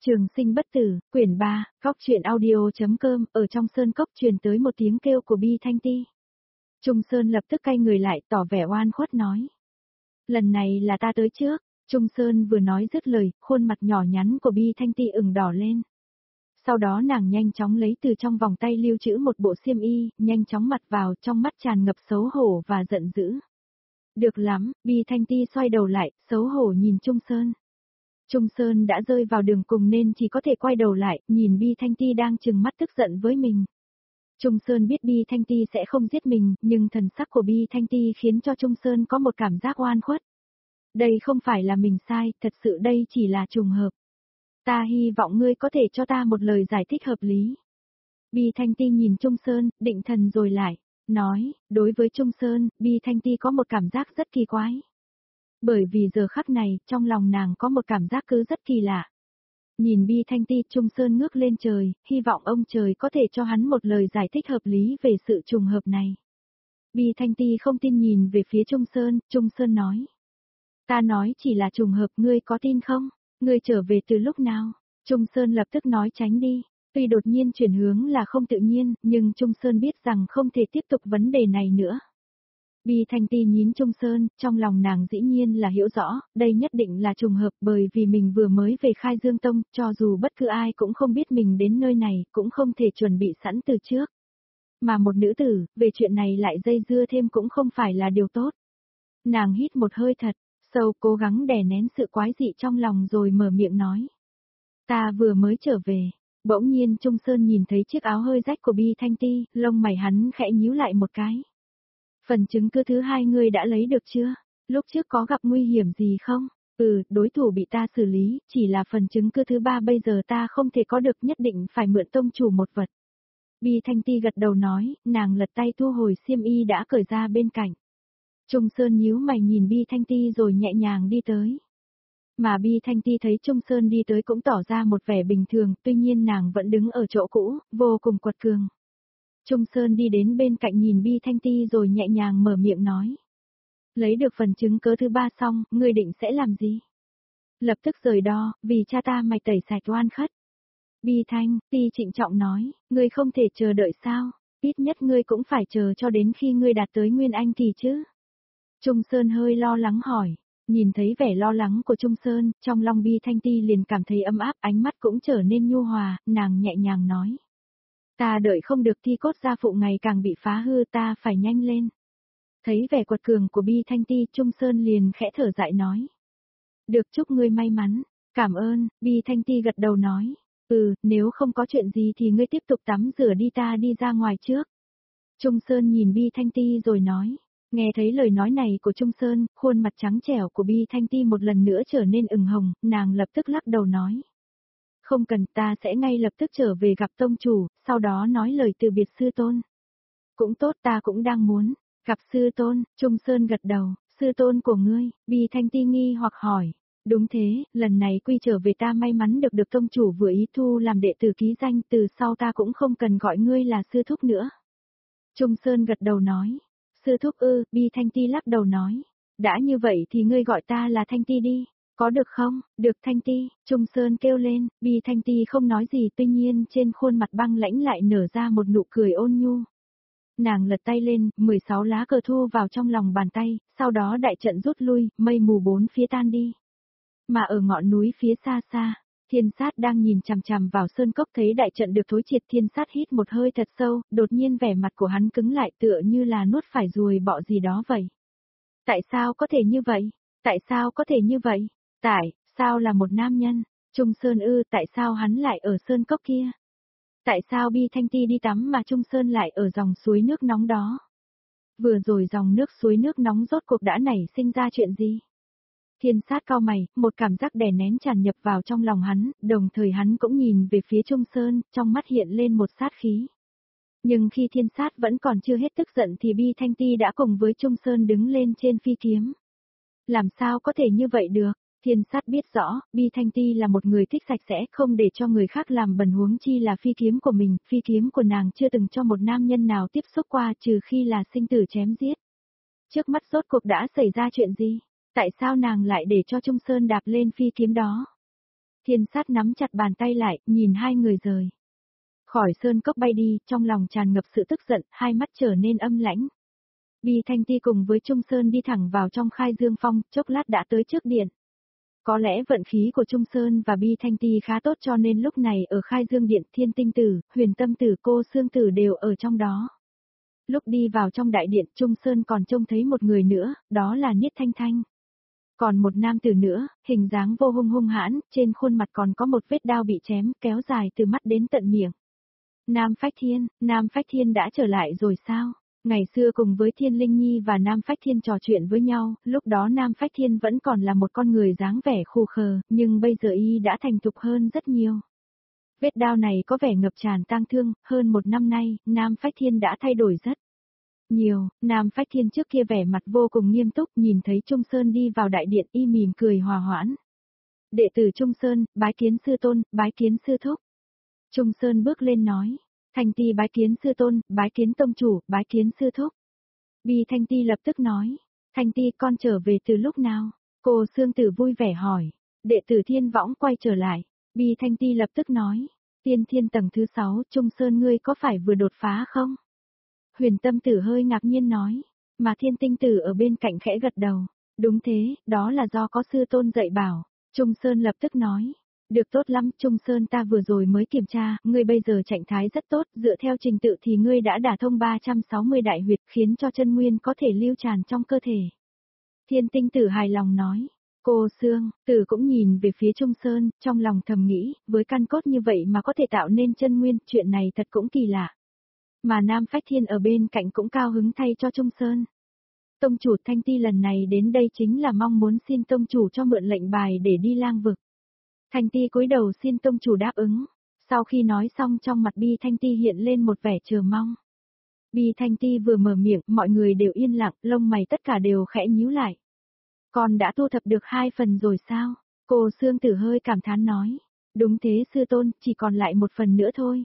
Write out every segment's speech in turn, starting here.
Trường sinh bất tử, quyển 3, góc truyện audio.com, ở trong sơn cốc truyền tới một tiếng kêu của Bi Thanh Ti. Trung Sơn lập tức cay người lại, tỏ vẻ oan khuất nói. Lần này là ta tới trước. Trung Sơn vừa nói dứt lời, khuôn mặt nhỏ nhắn của Bi Thanh Ti ửng đỏ lên. Sau đó nàng nhanh chóng lấy từ trong vòng tay lưu trữ một bộ xiêm y, nhanh chóng mặc vào, trong mắt tràn ngập xấu hổ và giận dữ. Được lắm, Bi Thanh Ti xoay đầu lại, xấu hổ nhìn Trung Sơn. Trung Sơn đã rơi vào đường cùng nên chỉ có thể quay đầu lại, nhìn Bi Thanh Ti đang trừng mắt tức giận với mình. Trung Sơn biết Bi Thanh Ti sẽ không giết mình, nhưng thần sắc của Bi Thanh Ti khiến cho Trung Sơn có một cảm giác oan khuất. Đây không phải là mình sai, thật sự đây chỉ là trùng hợp. Ta hy vọng ngươi có thể cho ta một lời giải thích hợp lý. Bi Thanh Ti nhìn Trung Sơn, định thần rồi lại, nói, đối với Trung Sơn, Bi Thanh Ti có một cảm giác rất kỳ quái. Bởi vì giờ khắc này, trong lòng nàng có một cảm giác cứ rất kỳ lạ. Nhìn Bi Thanh Ti, Trung Sơn ngước lên trời, hy vọng ông trời có thể cho hắn một lời giải thích hợp lý về sự trùng hợp này. Bi Thanh Ti không tin nhìn về phía Trung Sơn nói. Ta nói chỉ là trùng hợp, ngươi có tin không? Ngươi trở về từ lúc nào? Trung Sơn lập tức nói tránh đi. Tuy đột nhiên chuyển hướng là không tự nhiên, nhưng Trung Sơn biết rằng không thể tiếp tục vấn đề này nữa. Bi Thanh Ti nhìn Trung Sơn, trong lòng nàng dĩ nhiên là hiểu rõ, đây nhất định là trùng hợp bởi vì mình vừa mới về Khai Dương Tông, cho dù bất cứ ai cũng không biết mình đến nơi này, cũng không thể chuẩn bị sẵn từ trước. Mà một nữ tử, về chuyện này lại dây dưa thêm cũng không phải là điều tốt. Nàng hít một hơi thật sâu, cố gắng đè nén sự quái dị trong lòng rồi mở miệng nói. Ta vừa mới trở về. Bỗng nhiên Trung Sơn nhìn thấy chiếc áo hơi rách của Bi Thanh Ti, lông mày hắn khẽ nhíu lại một cái. Phần chứng cứ thứ hai ngươi đã lấy được chưa? Lúc trước có gặp nguy hiểm gì không? Đối thủ bị ta xử lý, chỉ là phần chứng cứ thứ ba bây giờ ta không thể có được, nhất định phải mượn tông chủ một vật. Bi Thanh Ti gật đầu nói, nàng lật tay thu hồi xiêm y đã cởi ra bên cạnh. Trung Sơn nhíu mày nhìn Bi Thanh Ti rồi nhẹ nhàng đi tới. Mà Bi Thanh Ti thấy Trung Sơn đi tới cũng tỏ ra một vẻ bình thường, tuy nhiên nàng vẫn đứng ở chỗ cũ, vô cùng quật cường. Trung Sơn đi đến bên cạnh nhìn Bi Thanh Ti rồi nhẹ nhàng mở miệng nói. Lấy được phần chứng cứ thứ ba xong, ngươi định sẽ làm gì? Lập tức rời đo, vì cha ta mày tẩy sạch oan khất. Bi Thanh Ti trịnh trọng nói, ngươi không thể chờ đợi sao? Ít nhất ngươi cũng phải chờ cho đến khi ngươi đạt tới Nguyên Anh kỳ chứ. Trung Sơn hơi lo lắng hỏi. Nhìn thấy vẻ lo lắng của Trung Sơn, trong lòng Bi Thanh Ti liền cảm thấy ấm áp, ánh mắt cũng trở nên nhu hòa, nàng nhẹ nhàng nói. Ta đợi không được, thi cốt gia phụ ngày càng bị phá hư, ta phải nhanh lên. Thấy vẻ quật cường của Bi Thanh Ti, Trung Sơn liền khẽ thở dại nói. Được, chúc ngươi may mắn. Cảm ơn. Bi Thanh Ti gật đầu nói. Nếu không có chuyện gì thì ngươi tiếp tục tắm rửa đi, ta đi ra ngoài trước. Trung Sơn nhìn Bi Thanh Ti rồi nói. Nghe thấy lời nói này của Trung Sơn, khuôn mặt trắng trẻo của Bi Thanh Ti một lần nữa trở nên ửng hồng, nàng lập tức lắc đầu nói. Không cần, ta sẽ ngay lập tức trở về gặp tông chủ, sau đó nói lời từ biệt sư tôn. Cũng tốt, ta cũng đang muốn gặp sư tôn. Trung Sơn gật đầu. Sư tôn của ngươi? Bi Thanh Ti nghi hoặc hỏi. Đúng thế, lần này quy trở về ta may mắn được tông chủ vừa ý thu làm đệ tử ký danh, từ sau ta cũng không cần gọi ngươi là sư thúc nữa. Trung Sơn gật đầu nói. Sư thúc ư? Bi Thanh Ti lắc đầu nói. Đã như vậy thì ngươi gọi ta là Thanh Ti đi. Có được không? Được Thanh Ti. Trung Sơn kêu lên. Bi Thanh Ti không nói gì, tuy nhiên trên khuôn mặt băng lãnh lại nở ra một nụ cười ôn nhu. Nàng lật tay lên, 16 lá cờ thu vào trong lòng bàn tay, sau đó đại trận rút lui, mây mù bốn phía tan đi. Mà ở ngọn núi phía xa xa, Thiên Sát đang nhìn chằm chằm vào sơn cốc, thấy đại trận được thối triệt. Thiên Sát hít một hơi thật sâu, đột nhiên vẻ mặt của hắn cứng lại, tựa như là nuốt phải ruồi bọ gì đó vậy. Tại sao có thể như vậy? Tại sao có thể như vậy? Tại sao là một nam nhân? Trung Sơn tại sao hắn lại ở sơn cốc kia? Tại sao Bi Thanh Ti đi tắm mà Trung Sơn lại ở dòng suối nước nóng đó? Vừa rồi dòng nước suối nước nóng rốt cuộc đã nảy sinh ra chuyện gì? Thiên Sát cau mày, một cảm giác đè nén tràn nhập vào trong lòng hắn, đồng thời hắn cũng nhìn về phía Trung Sơn, trong mắt hiện lên một sát khí. Nhưng khi Thiên Sát vẫn còn chưa hết tức giận thì Bi Thanh Ti đã cùng với Trung Sơn đứng lên trên phi kiếm. Làm sao có thể như vậy được? Thiên Sát biết rõ, Bi Thanh Ti là một người thích sạch sẽ, không để cho người khác làm bẩn, huống chi là phi kiếm của mình, phi kiếm của nàng chưa từng cho một nam nhân nào tiếp xúc qua, trừ khi là sinh tử chém giết. Trước mắt rốt cuộc đã xảy ra chuyện gì? Tại sao nàng lại để cho Trung Sơn đạp lên phi kiếm đó? Thiên sát nắm chặt bàn tay lại, nhìn hai người rời. Khỏi sơn cốc bay đi, trong lòng tràn ngập sự tức giận, hai mắt trở nên âm lãnh. Bi Thanh Ti cùng với Trung Sơn đi thẳng vào trong Khai Dương Phong, chốc lát đã tới trước điện. Có lẽ vận khí của Trung Sơn và Bi Thanh Ti khá tốt cho nên lúc này ở Khai Dương Điện Thiên Tinh Tử, Huyền Tâm Tử cô Sương Tử đều ở trong đó. Lúc đi vào trong đại điện Trung Sơn còn trông thấy một người nữa, đó là Niết Thanh Thanh. Còn một nam tử nữa, hình dáng vô hung hung hãn, trên khuôn mặt còn có một vết đao bị chém kéo dài từ mắt đến tận miệng. Nam Phách Thiên đã trở lại rồi sao? Ngày xưa cùng với Thiên Linh Nhi và Nam Phách Thiên trò chuyện với nhau, lúc đó Nam Phách Thiên vẫn còn là một con người dáng vẻ khù khờ, nhưng bây giờ y đã thành thục hơn rất nhiều. Vết đao này có vẻ ngập tràn tang thương, hơn một năm nay, Nam Phách Thiên đã thay đổi rất nhiều. Nam Phách Thiên trước kia vẻ mặt vô cùng nghiêm túc, nhìn thấy Trung Sơn đi vào đại điện y mỉm cười hòa hoãn. Đệ tử Trung Sơn, bái kiến sư tôn, bái kiến sư thúc. Trung Sơn bước lên nói. Thanh Ti bái kiến sư tôn, bái kiến tông chủ, bái kiến sư thúc. Bi Thanh Ti lập tức nói. Thanh Ti con trở về từ lúc nào? Cô Sương Tử vui vẻ hỏi. Đệ tử Thiên Võng quay trở lại. Bi Thanh Ti lập tức nói. Tiên Thiên tầng thứ 6, Trung Sơn ngươi có phải vừa đột phá không? Huyền Tâm Tử hơi ngạc nhiên nói. Mà Thiên Tinh Tử ở bên cạnh khẽ gật đầu. Đúng thế, đó là do có sư tôn dạy bảo. Trung Sơn lập tức nói. Được tốt lắm, Trung Sơn ta vừa rồi mới kiểm tra, ngươi bây giờ trạng thái rất tốt, dựa theo trình tự thì ngươi đã đả thông 360 đại huyệt khiến cho chân nguyên có thể lưu tràn trong cơ thể. Thiên Tinh Tử hài lòng nói, cô Sương, Tử cũng nhìn về phía Trung Sơn, trong lòng thầm nghĩ, với căn cốt như vậy mà có thể tạo nên chân nguyên, chuyện này thật cũng kỳ lạ. Mà Nam Phách Thiên ở bên cạnh cũng cao hứng thay cho Trung Sơn. Tông chủ Thanh Ti lần này đến đây chính là mong muốn xin tông chủ cho mượn lệnh bài để đi lang vực. Thanh Ti cúi đầu xin tông chủ đáp ứng. Sau khi nói xong trong mặt Bi Thanh Ti hiện lên một vẻ chờ mong. Bi Thanh Ti vừa mở miệng, mọi người đều yên lặng, lông mày tất cả đều khẽ nhíu lại. Con đã thu thập được 2 phần rồi sao? Cô Sương Tử hơi cảm thán nói. Đúng thế sư tôn, chỉ còn lại 1 phần nữa thôi.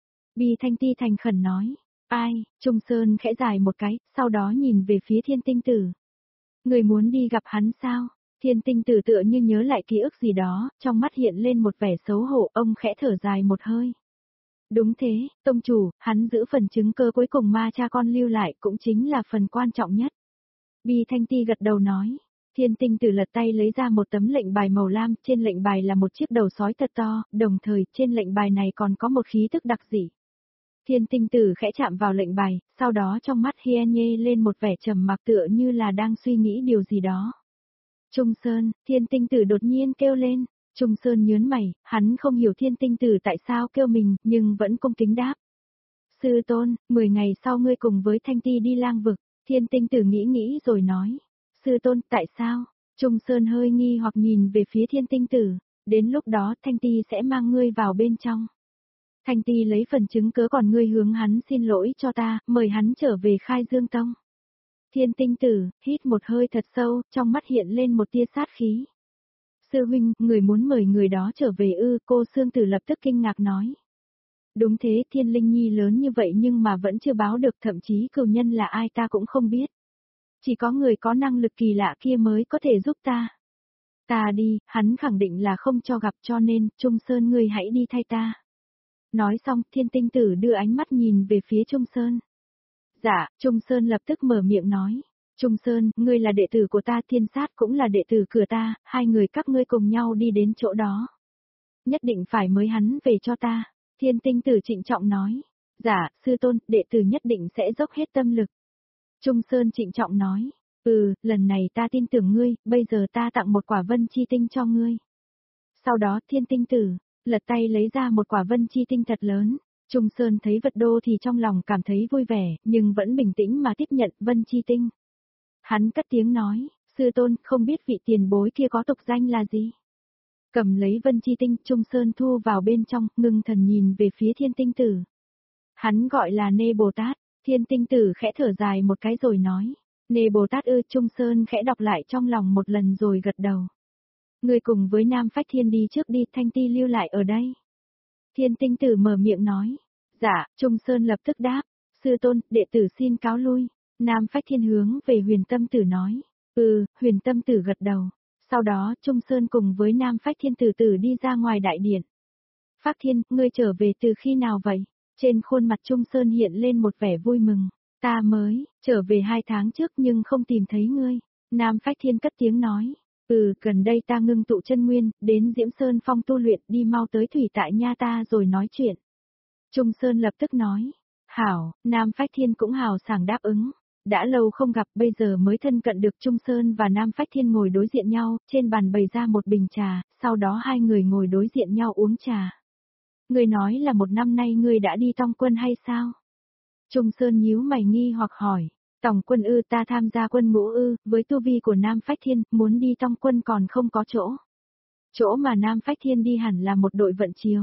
Bi Thanh Ti thành khẩn nói. Ai? Trung Sơn khẽ dài một cái, sau đó nhìn về phía Thiên Tinh Tử. Người muốn đi gặp hắn sao? Thiên Tinh Tử tựa như nhớ lại ký ức gì đó, trong mắt hiện lên một vẻ xấu hổ, ông khẽ thở dài một hơi. Đúng thế, tông chủ, hắn giữ phần chứng cơ cuối cùng ma cha con lưu lại cũng chính là phần quan trọng nhất. Bi Thanh Ti gật đầu nói. Thiên Tinh Tử lật tay lấy ra một tấm lệnh bài màu lam, trên lệnh bài là một chiếc đầu sói thật to, đồng thời trên lệnh bài này còn có một khí tức đặc dị. Thiên Tinh Tử khẽ chạm vào lệnh bài, sau đó trong mắt Hienye lên một vẻ trầm mặc tựa như là đang suy nghĩ điều gì đó. Trung Sơn, Thiên Tinh Tử đột nhiên kêu lên. Trung Sơn nhớn mày, hắn không hiểu Thiên Tinh Tử tại sao kêu mình, nhưng vẫn cung kính đáp. Sư tôn, 10 ngày sau ngươi cùng với Thanh Ti đi lang vực. Thiên Tinh Tử nghĩ rồi nói. Sư tôn, tại sao? Trung Sơn hơi nghi hoặc nhìn về phía Thiên Tinh Tử. Đến lúc đó Thanh Ti sẽ mang ngươi vào bên trong. Thanh Ti lấy phần chứng cớ còn ngươi hướng hắn xin lỗi cho ta, mời hắn trở về Khai Dương Tông. Thiên Tinh Tử, hít một hơi thật sâu, trong mắt hiện lên một tia sát khí. Sư huynh, người muốn mời người đó trở về ư? Cô Sương Tử lập tức kinh ngạc nói. Đúng thế, Thiên Linh Nhi lớn như vậy nhưng mà vẫn chưa báo được, thậm chí cừu nhân là ai ta cũng không biết. Chỉ có người có năng lực kỳ lạ kia mới có thể giúp ta. Ta đi, hắn khẳng định là không cho gặp cho nên, Trung Sơn ngươi hãy đi thay ta. Nói xong, Thiên Tinh Tử đưa ánh mắt nhìn về phía Trung Sơn. Dạ, Trung Sơn lập tức mở miệng nói. Trung Sơn, ngươi là đệ tử của ta, Thiên Sát cũng là đệ tử cửa ta, hai người các ngươi cùng nhau đi đến chỗ đó. Nhất định phải mới hắn về cho ta. Thiên Tinh Tử trịnh trọng nói. Dạ, sư tôn, đệ tử nhất định sẽ dốc hết tâm lực. Trung Sơn trịnh trọng nói. Lần này ta tin tưởng ngươi, bây giờ ta tặng một quả vân chi tinh cho ngươi. Sau đó Thiên Tinh Tử, lật tay lấy ra một quả vân chi tinh thật lớn. Trung Sơn thấy vật đô thì trong lòng cảm thấy vui vẻ, nhưng vẫn bình tĩnh mà tiếp nhận vân chi tinh. Hắn cất tiếng nói, sư tôn, không biết vị tiền bối kia có tục danh là gì? Cầm lấy vân chi tinh, Trung Sơn thu vào bên trong, ngưng thần nhìn về phía Thiên Tinh Tử. Hắn gọi là Nê Bồ Tát, Thiên Tinh Tử khẽ thở dài một cái rồi nói. Nê Bồ Tát ư? Trung Sơn khẽ đọc lại trong lòng một lần rồi gật đầu. Người cùng với Nam Phách Thiên đi trước đi, Thanh Ti lưu lại ở đây. Thiên Tinh Tử mở miệng nói. Dạ, Trung Sơn lập tức đáp. Sư tôn, đệ tử xin cáo lui. Nam Phách Thiên hướng về Huyền Tâm Tử nói. Huyền Tâm Tử gật đầu. Sau đó, Trung Sơn cùng với Nam Phách Thiên từ từ đi ra ngoài đại điện. Phách Thiên, ngươi trở về từ khi nào vậy? Trên khuôn mặt Trung Sơn hiện lên một vẻ vui mừng. Ta mới, trở về 2 tháng trước nhưng không tìm thấy ngươi. Nam Phách Thiên cất tiếng nói. Gần đây ta ngưng tụ chân nguyên, đến Diễm Sơn Phong tu luyện, đi mau tới thủy tại nha ta rồi nói chuyện. Trung Sơn lập tức nói. Hảo, Nam Phách Thiên cũng hào sảng đáp ứng. Đã lâu không gặp, bây giờ mới thân cận được. Trung Sơn và Nam Phách Thiên ngồi đối diện nhau, trên bàn bày ra một bình trà, sau đó hai người ngồi đối diện nhau uống trà. Ngươi nói là 1 năm nay ngươi đã đi tòng quân hay sao? Trung Sơn nhíu mày nghi hoặc hỏi. Tòng quân ta tham gia quân ngũ với tu vi của Nam Phách Thiên, muốn đi tòng quân còn không có chỗ. Chỗ mà Nam Phách Thiên đi hẳn là một đội vận chiều.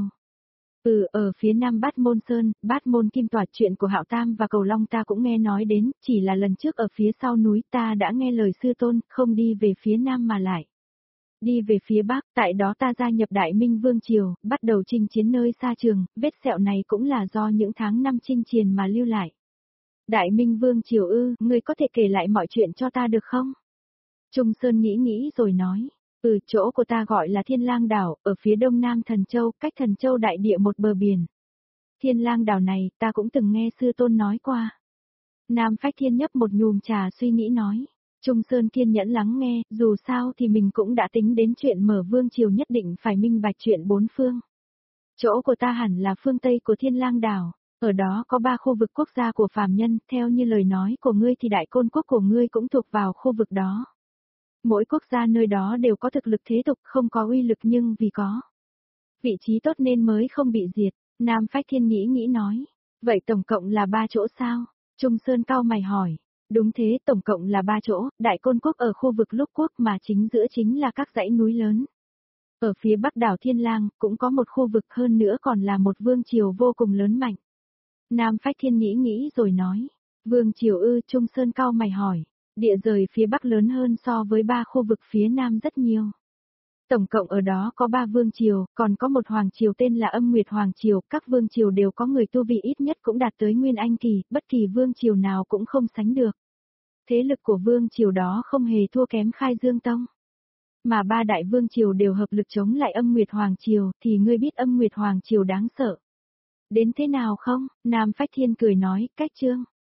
Ở phía nam Bát Môn Sơn, Bát Môn Kim Tỏa, chuyện của Hạo Tam và Cầu Long ta cũng nghe nói đến, chỉ là lần trước ở phía sau núi ta đã nghe lời sư tôn, không đi về phía nam mà lại. Đi về phía bắc, tại đó ta gia nhập Đại Minh Vương Triều, bắt đầu chinh chiến nơi xa trường, vết sẹo này cũng là do những tháng năm chinh chiến mà lưu lại. Đại Minh Vương Triều ngươi có thể kể lại mọi chuyện cho ta được không? Trung Sơn nghĩ rồi nói. Chỗ của ta gọi là Thiên Lang Đảo, ở phía đông nam Thần Châu, cách Thần Châu đại địa một bờ biển. Thiên Lang Đảo này, ta cũng từng nghe sư tôn nói qua. Nam Phách Thiên nhấp một nhùm trà suy nghĩ nói. Trung Sơn kiên nhẫn lắng nghe, dù sao thì mình cũng đã tính đến chuyện mở vương triều nhất định phải minh bạch chuyện 4 phương. Chỗ của ta hẳn là phương Tây của Thiên Lang Đảo, ở đó có 3 khu vực quốc gia của phàm nhân, theo như lời nói của ngươi thì Đại Côn quốc của ngươi cũng thuộc vào khu vực đó. Mỗi quốc gia nơi đó đều có thực lực thế tục, không có uy lực nhưng vì có vị trí tốt nên mới không bị diệt. Nam Phách Thiên nghĩ nói. Vậy tổng cộng là 3 chỗ sao? Trung Sơn cau mày hỏi. Đúng thế, tổng cộng là 3 chỗ, Đại Côn quốc ở khu vực Lục quốc mà chính giữa chính là các dãy núi lớn. Ở phía bắc đảo Thiên Lang, cũng có một khu vực, hơn nữa còn là một vương triều vô cùng lớn mạnh. Nam Phách Thiên nghĩ rồi nói. Vương triều Trung Sơn cau mày hỏi. Địa rời phía bắc lớn hơn so với 3 khu vực phía nam rất nhiều. Tổng cộng ở đó có 3 vương triều, còn có một hoàng triều tên là Âm Nguyệt Hoàng Triều, các vương triều đều có người tu vi ít nhất cũng đạt tới Nguyên Anh kỳ, bất kỳ vương triều nào cũng không sánh được. Thế lực của vương triều đó không hề thua kém Khai Dương Tông. Mà 3 đại vương triều đều hợp lực chống lại Âm Nguyệt Hoàng Triều, thì ngươi biết Âm Nguyệt Hoàng Triều đáng sợ đến thế nào không? Nam Phách Thiên cười nói, cách chương.